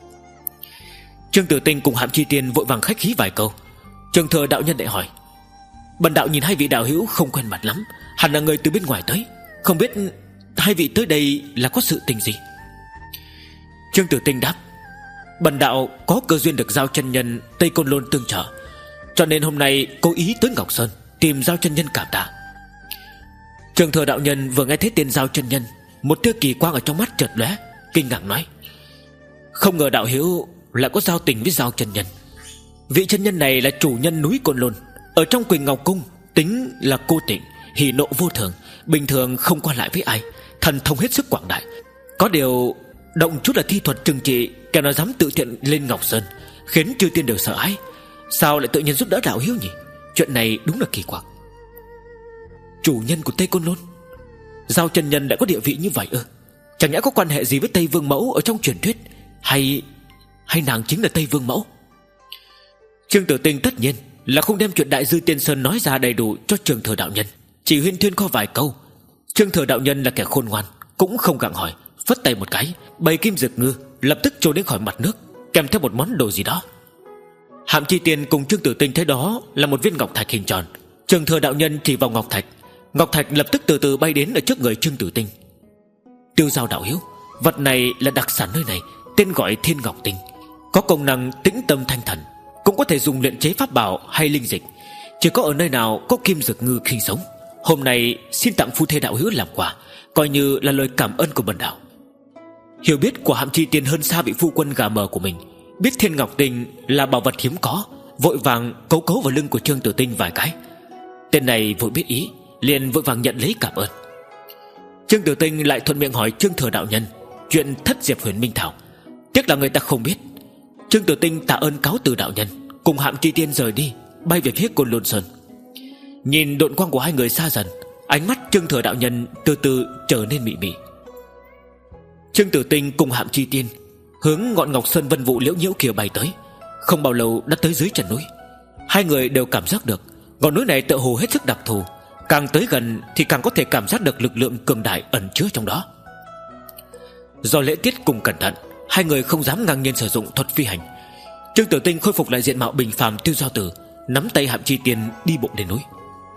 Trương Tử Tinh cùng Hạm Chi Tiên vội vàng khách khí vài câu. Trường Thừa đạo nhân lại hỏi: Bần đạo nhìn hai vị đạo hữu không quen mặt lắm, hẳn là người từ bên ngoài tới, không biết hai vị tới đây là có sự tình gì? Trương Tử Tinh đáp: Bần đạo có cơ duyên được Giao chân nhân Tây Côn Lôn tương trợ, cho nên hôm nay cố ý tới Ngọc Sơn tìm Giao chân nhân cảm tạ. Trường Thừa đạo nhân vừa nghe thấy tên Giao chân nhân, một tia kỳ quang ở trong mắt chợt lóe, kinh ngạc nói: Không ngờ đạo hữu lại có giao tình với Giao chân nhân. Vị chân nhân này là chủ nhân núi Côn Lôn, ở trong Quỳnh Ngọc Cung tính là cô tịnh, hỉ nộ vô thường, bình thường không qua lại với ai, thần thông hết sức quảng đại. Có điều động chút là thi thuật trừng trị, kẻ nào dám tự tiện lên Ngọc Sơn, khiến chư tiên đều sợ hãi. Sao lại tự nhiên giúp đỡ đạo hiếu nhỉ? Chuyện này đúng là kỳ quặc. Chủ nhân của Tây Côn Lôn, Giao chân nhân đã có địa vị như vậy ư? Chẳng nhẽ có quan hệ gì với Tây Vương Mẫu ở trong truyền thuyết, hay hay nàng chính là Tây Vương Mẫu? Trương Tử Tinh tất nhiên là không đem chuyện Đại Dư Tiên Sơn nói ra đầy đủ cho Trường Thừa đạo nhân, chỉ huyên thuyên có vài câu. Trương Thừa đạo nhân là kẻ khôn ngoan, cũng không gặng hỏi, phất tay một cái, bầy kim dực ngư lập tức trôi đến khỏi mặt nước, kèm theo một món đồ gì đó. Hạm Chi Tiên cùng Trương Tử Tinh thấy đó là một viên ngọc thạch hình tròn. Trường Thừa đạo nhân chỉ vào ngọc thạch, ngọc thạch lập tức từ từ bay đến ở trước người Trương Tử Tinh. Tiêu Giao đạo hiếu, vật này là đặc sản nơi này, tên gọi Thiên Ngọc Tinh, có công năng tĩnh tâm thanh thần, cũng có thể dùng luyện chế pháp bảo hay linh dịch, chỉ có ở nơi nào có kim dực ngư sinh sống. Hôm nay xin tặng phu thê đạo hữu làm quà, coi như là lời cảm ơn của bần đạo. Hiểu biết của Hạm Chi Tiên hơn xa bị phu quân gà mờ của mình, biết Thiên Ngọc Tinh là bảo vật hiếm có, vội vàng cấu cấu vào lưng của Trương Tử Tinh vài cái. Tên này vội biết ý, liền vội vàng nhận lấy cảm ơn. Trương Tử Tinh lại thuận miệng hỏi Trương Thừa đạo nhân chuyện thất diệp huyền minh thảo, tiếc là người ta không biết. Trương Tử Tinh tạ ơn cáo từ đạo nhân, cùng Hạm Chi Tiên rời đi, bay về phía Côn Lôn Sơn. Nhìn độn quang của hai người xa dần, ánh mắt Trương Thừa đạo nhân từ từ trở nên mị mị. Trương Tử Tinh cùng Hạm Chi Tiên hướng ngọn Ngọc Sơn vân vụ liễu nhiễu kia bay tới, không bao lâu đã tới dưới chân núi. Hai người đều cảm giác được ngọn núi này tựa hồ hết sức đặc thù, càng tới gần thì càng có thể cảm giác được lực lượng cường đại ẩn chứa trong đó. Do lễ tiết cùng cẩn thận, hai người không dám ngang nhiên sử dụng thuật phi hành. Trương Tử Tinh khôi phục lại diện mạo bình phàm Tiêu Giao Tử, nắm tay Hạm Chi Tiên đi bộ lên núi.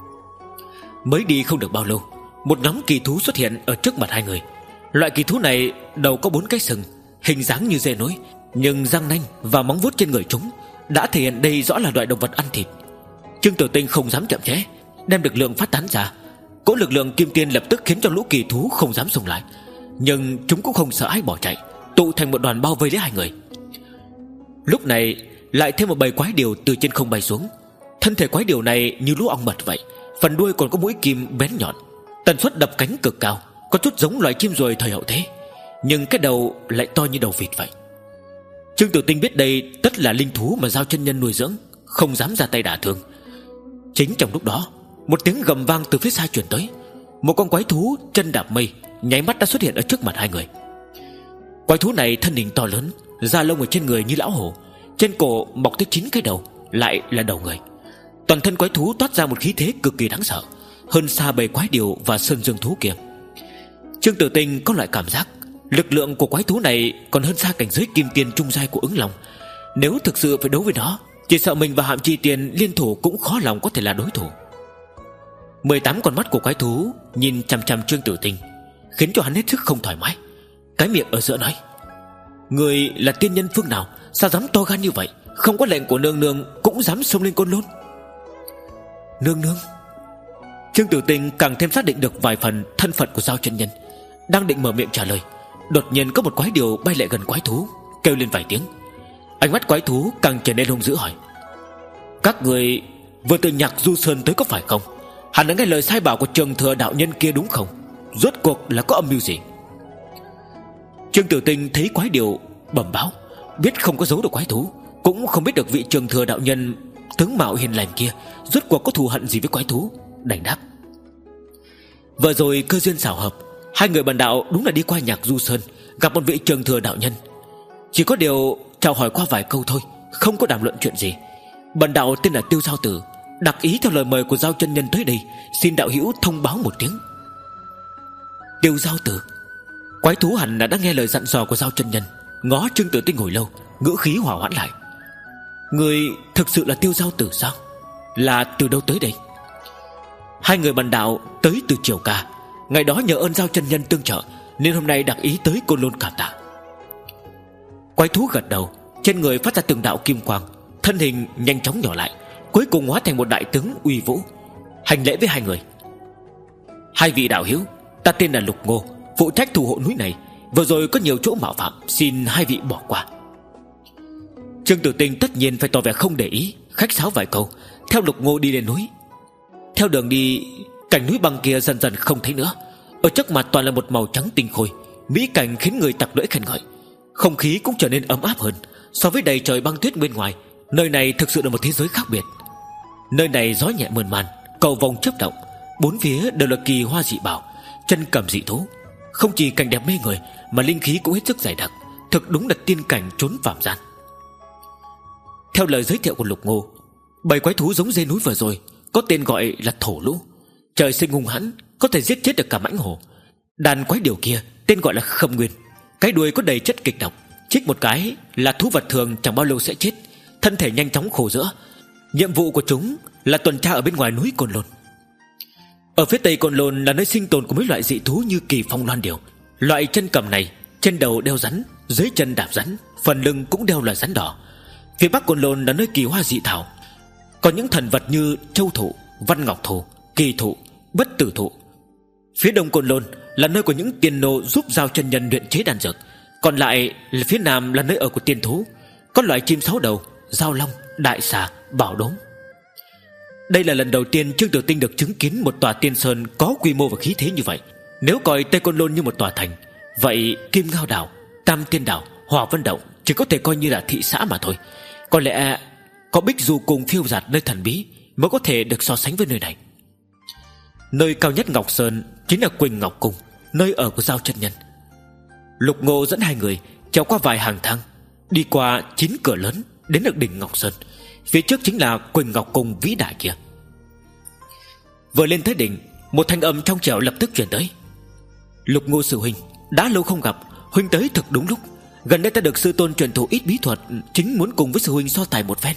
Mới đi không được bao lâu, một nhóm kỳ thú xuất hiện ở trước mặt hai người. Loại kỳ thú này đầu có bốn cái sừng, hình dáng như dê nối, nhưng răng nanh và móng vuốt trên người chúng đã thể hiện đây rõ là loại động vật ăn thịt. Trương Tử Tinh không dám chậm trễ, đem lực lượng phát tán ra, Cỗ lực lượng kim tiên lập tức khiến cho lũ kỳ thú không dám xông lại, nhưng chúng cũng không sợ ai bỏ chạy, tụ thành một đoàn bao vây lấy hai người. Lúc này lại thêm một bầy quái điểu từ trên không bay xuống. Thân thể quái điểu này như lũ ong mật vậy, phần đuôi còn có mũi kim bén nhọn, tần suất đập cánh cực cao, có chút giống loài chim ruồi thời hậu thế, nhưng cái đầu lại to như đầu vịt vậy. Trương Tử Tinh biết đây tất là linh thú mà Giao chân nhân nuôi dưỡng, không dám ra tay đả thương. Chính trong lúc đó, một tiếng gầm vang từ phía xa truyền tới. Một con quái thú chân đạp mây nháy mắt đã xuất hiện ở trước mặt hai người. Quái thú này thân hình to lớn, da lông ở trên người như lão hổ, trên cổ mọc tới chín cái đầu, lại là đầu người. Toàn thân quái thú toát ra một khí thế cực kỳ đáng sợ, hơn xa bầy quái điểu và sơn dương thú kia. Trương Tử Tinh có loại cảm giác lực lượng của quái thú này còn hơn xa cảnh giới kim tiên trung giai của ứng long. Nếu thực sự phải đấu với nó, chỉ sợ mình và Hạm Chi Tiên liên thủ cũng khó lòng có thể là đối thủ. Mười tám con mắt của quái thú nhìn chằm chằm Trương Tử Tinh, khiến cho hắn hết sức không thoải mái. Cái miệng ở giữa nói: người là tiên nhân phương nào, sao dám to gan như vậy? Không có lệnh của nương nương cũng dám xông lên Côn Lôn? Nương nương? Trương Tử Tinh càng thêm xác định được vài phần thân phận của Giao chân nhân, đang định mở miệng trả lời, đột nhiên có một quái điểu bay lại gần quái thú, kêu lên vài tiếng. Ánh mắt quái thú càng trở nên hung dữ hỏi: các người vừa từ Nhạc Du Sơn tới có phải không? Hẳn là nghe lời sai bảo của Trường Thừa đạo nhân kia đúng không? Rốt cuộc là có âm mưu gì? Trương Tử Tinh thấy quái điểu bẩm báo, biết không có giấu được quái thú, cũng không biết được vị Trường Thừa đạo nhân tướng mạo hiền lành kia rốt cuộc có thù hận gì với quái thú, đành đáp: vừa rồi cơ duyên xảo hợp, hai người bần đạo đúng là đi qua Nhạc Du Sơn, gặp một vị Trường Thừa đạo nhân. Chỉ có điều chào hỏi qua vài câu thôi, không có đàm luận chuyện gì. Bần đạo tên là Tiêu Giao Tử, đặc ý theo lời mời của Giao chân nhân tới đây, xin đạo hữu thông báo một tiếng. Tiêu Giao Tử? Quái thú hẳn là đã nghe lời dặn dò của Giao chân nhân, ngó Trương Tử Tinh hồi lâu, ngữ khí hòa hoãn lại. Người thực sự là Tiêu Giao Tử sao? Là từ đâu tới đây? Hai người bần đạo tới từ Triều Ca, ngày đó nhờ ơn Giao chân nhân tương trợ, nên hôm nay đặc ý tới Côn Lôn cảm tạ. Quái thú gật đầu, trên người phát ra từng đạo kim quang, thân hình nhanh chóng nhỏ lại, cuối cùng hóa thành một đại tướng uy vũ, hành lễ với hai người. Hai vị đạo hữu, ta tên là Lục Ngô, phụ trách thủ hộ núi này, vừa rồi có nhiều chỗ mạo phạm, xin hai vị bỏ qua. Trương Tử Tinh tất nhiên phải tỏ vẻ không để ý, khách sáo vài câu, theo Lục Ngô đi lên núi. Theo đường đi, cảnh núi băng kia dần dần không thấy nữa, ở trước mặt toàn là một màu trắng tinh khôi, mỹ cảnh khiến người tặc lưỡi khen ngợi. Không khí cũng trở nên ấm áp hơn. So với đầy trời băng tuyết bên ngoài, nơi này thực sự là một thế giới khác biệt. Nơi này gió nhẹ mơn man, cầu vồng chớp động, bốn phía đều là kỳ hoa dị bảo, chân cầm dị thú. Không chỉ cảnh đẹp mê người, mà linh khí cũng hết sức dày đặc, thực đúng là tiên cảnh trốn phạm gian. Theo lời giới thiệu của Lục Ngô, bầy quái thú giống dê núi vừa rồi có tên gọi là thổ lũ, trời sinh hung hãn, có thể giết chết được cả mãnh hổ. Đàn quái điểu kia tên gọi là Khâm Nguyên, cái đuôi có đầy chất kịch độc, chích một cái là thú vật thường chẳng bao lâu sẽ chết, thân thể nhanh chóng khô rữa. Nhiệm vụ của chúng là tuần tra ở bên ngoài núi Côn Lôn. Ở phía tây Côn Lôn là nơi sinh tồn của mấy loại dị thú như kỳ phong loan điểu. Loại chân cầm này trên đầu đeo rắn, dưới chân đạp rắn, phần lưng cũng đeo là rắn đỏ. Phía bắc Côn Lôn là nơi kỳ hoa dị thảo, có những thần vật như châu thụ, văn ngọc thụ, kỳ thụ, bất tử thụ. Phía đông Côn Lôn là nơi của những tiên nô giúp Giao chân nhân luyện chế đan dược. Còn lại là phía nam là nơi ở của tiên thú, có loại chim sáu đầu, giao long, đại xà, bảo đốm. Đây là lần đầu tiên Trương Tử Tinh được chứng kiến một tòa tiên sơn có quy mô và khí thế như vậy. Nếu coi Tây Côn Lôn như một tòa thành, vậy Kim Ngao Đảo, Tam Tiên Đảo, Hỏa Vân Động chỉ có thể coi như là thị xã mà thôi. Có lẽ có Bích Du Cung phiêu dạt nơi thần bí mới có thể được so sánh với nơi này. Nơi cao nhất Ngọc Sơn chính là Quỳnh Ngọc Cung, nơi ở của Giao chân nhân. Lục Ngô dẫn hai người trèo qua vài hàng thang, đi qua chín cửa lớn, đến được đỉnh Ngọc Sơn. Phía trước chính là Quỳnh Ngọc Cung vĩ đại kia. Vừa lên tới đỉnh, một thanh âm trong trẻo lập tức truyền tới: Lục Ngô sư huynh, đã lâu không gặp, huynh tới thực đúng lúc. Gần đây ta được sư tôn truyền thụ ít bí thuật, chính muốn cùng với sư huynh so tài một phen.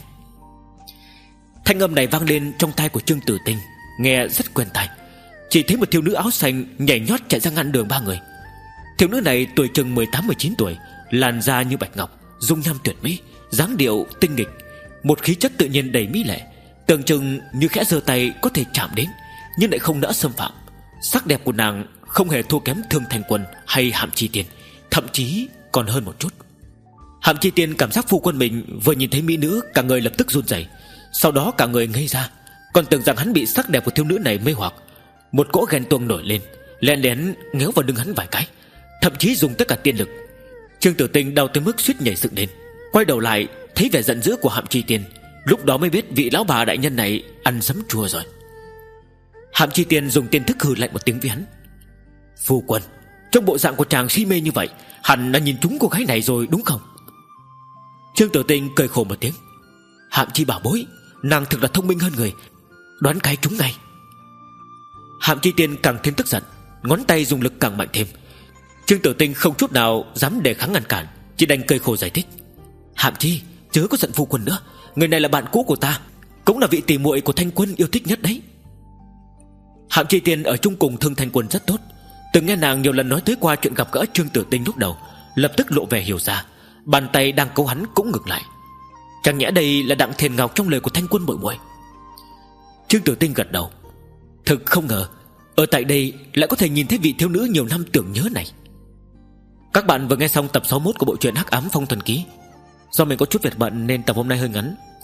Thanh âm này vang lên trong tai của Trương Tử Tinh, nghe rất quen tai. Chỉ thấy một thiếu nữ áo xanh nhảy nhót chạy ra ngăn đường ba người. Thiếu nữ này tuổi chừng mười tám mười chín tuổi, làn da như bạch ngọc, dung nhan tuyệt mỹ, dáng điệu tinh nghịch, một khí chất tự nhiên đầy mỹ lệ, tưởng chừng như khẽ giơ tay có thể chạm đến, nhưng lại không nỡ xâm phạm. Sắc đẹp của nàng không hề thua kém Thương Thanh Quân hay Hạm Chi Tiên, thậm chí còn hơn một chút. Hạm Chi Tiên cảm giác phu quân mình vừa nhìn thấy mỹ nữ, cả người lập tức run rẩy, sau đó cả người ngây ra, còn tưởng rằng hắn bị sắc đẹp của thiếu nữ này mê hoặc. Một cỗ ghen tuông nổi lên, lén lén ngéo vào lưng hắn vài cái, thậm chí dùng tất cả tiên lực. Trương Tử Tinh đau tới mức suýt nhảy dựng lên, quay đầu lại thấy vẻ giận dữ của Hạm Chi Tiên, lúc đó mới biết vị lão bà đại nhân này ăn sấm chua rồi. Hạm Chi Tiên dùng tiên thức hừ lạnh một tiếng với hắn: phu quân, trong bộ dạng của chàng si mê như vậy, hẳn đã nhìn trúng cô gái này rồi đúng không? Trương Tử Tinh cười khổ một tiếng: Hạm Chi bảo bối, nàng thực là thông minh hơn người, đoán cái trúng ngay. Hạm Chi Tiên càng thêm tức giận, ngón tay dùng lực càng mạnh thêm. Trương Tử Tinh không chút nào dám đề kháng ngăn cản, chỉ đành cười khổ giải thích: Hạm Chi, chớ có giận phu quân nữa, người này là bạn cũ của ta, cũng là vị tỷ muội của Thanh Quân yêu thích nhất đấy. Hạm Chi Tiên ở chung cùng Thương Thanh Quân rất tốt, từng nghe nàng nhiều lần nói tới qua chuyện gặp gỡ Trương Tử Tinh lúc đầu, lập tức lộ vẻ hiểu ra, bàn tay đang câu hắn cũng ngừng lại. Chẳng nhẽ đây là Đặng Thiền Ngọc trong lời của Thanh Quân muội muội? Trương Tử Tinh gật đầu: thực không ngờ ở tại đây lại có thể nhìn thấy vị thiếu nữ nhiều năm tưởng nhớ này. Các bạn vừa nghe xong tập sáu mươi mốt của bộ truyện Hắc Ám Phong Thần Ký. Do mình có chút việc bận nên tập hôm nay hơi ngắn.